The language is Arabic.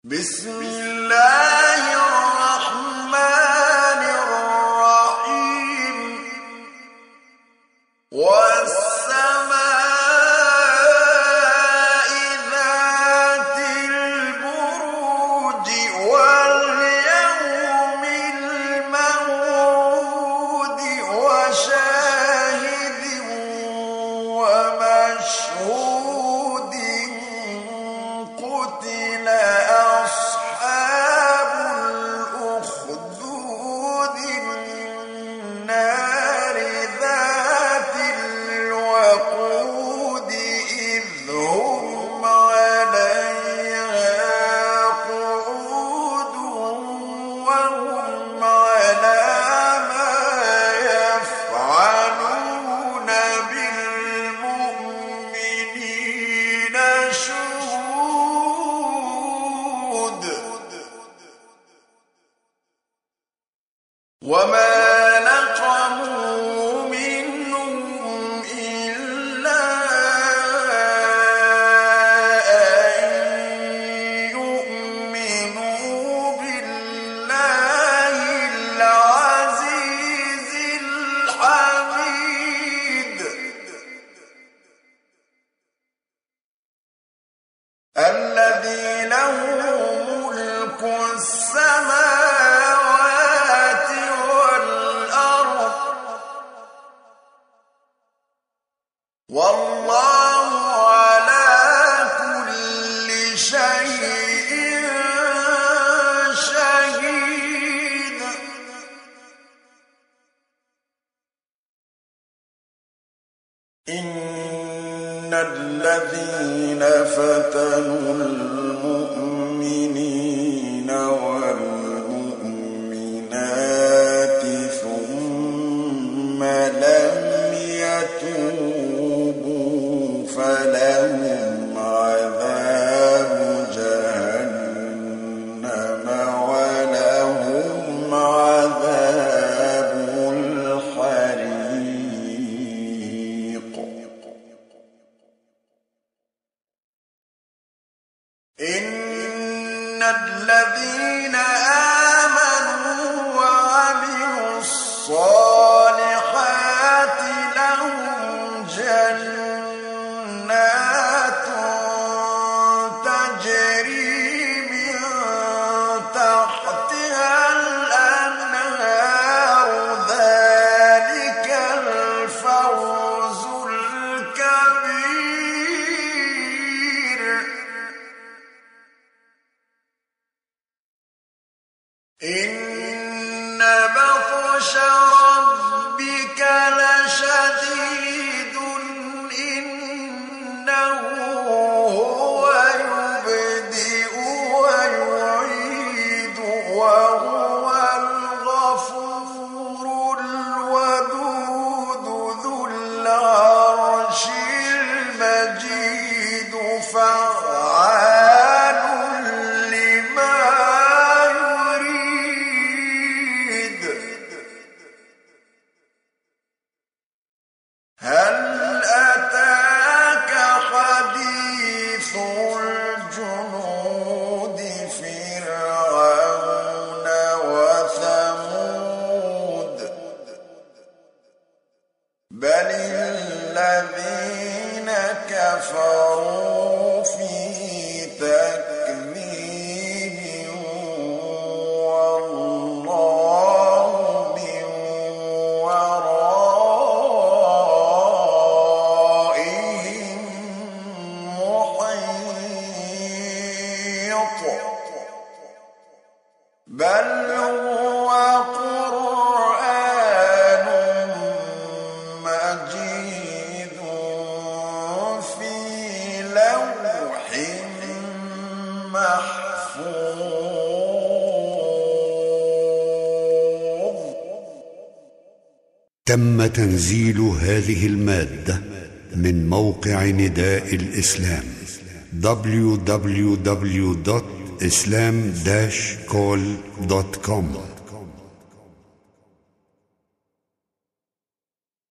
بسم الله الرحمن الرحيم والسماء ذات البروج واليوم الموعود وشاهد ومشهود قتل أصحاب الأخدود النار ذات الوقود إذ هم عليها قعود وهم على ما يفعلون بالمؤمنين شهود وما نقموا منهم إلا أن يؤمنوا بالله العزيز الحميد الذي له ملك السماوات والأرض والله على كل شيء شهيد إن الذين فتنوا المؤمنين والمؤمنات ثم لم يتوبوا فلهم عذاب جهنم ولهم عذاب الحريق إن الذين آمنوا وعملوا الصالحات لهم جنات تجري من تحتها الأنهار ذلك الفوز الكبير إن بطش ربك لشديد إنه هو يبدئ ويعيد وهو الغفور الودود ذو العرش المجيد فعال لما يريد هل أتاك حديث الجنود فرعون وثمود بل الذين كفروا في تكذيب والله من ورائهم محيط بل هو قرآن مجيد في لوح محفوظ. تم تنزيل هذه المادة من موقع نداء الإسلام www.islam-call.com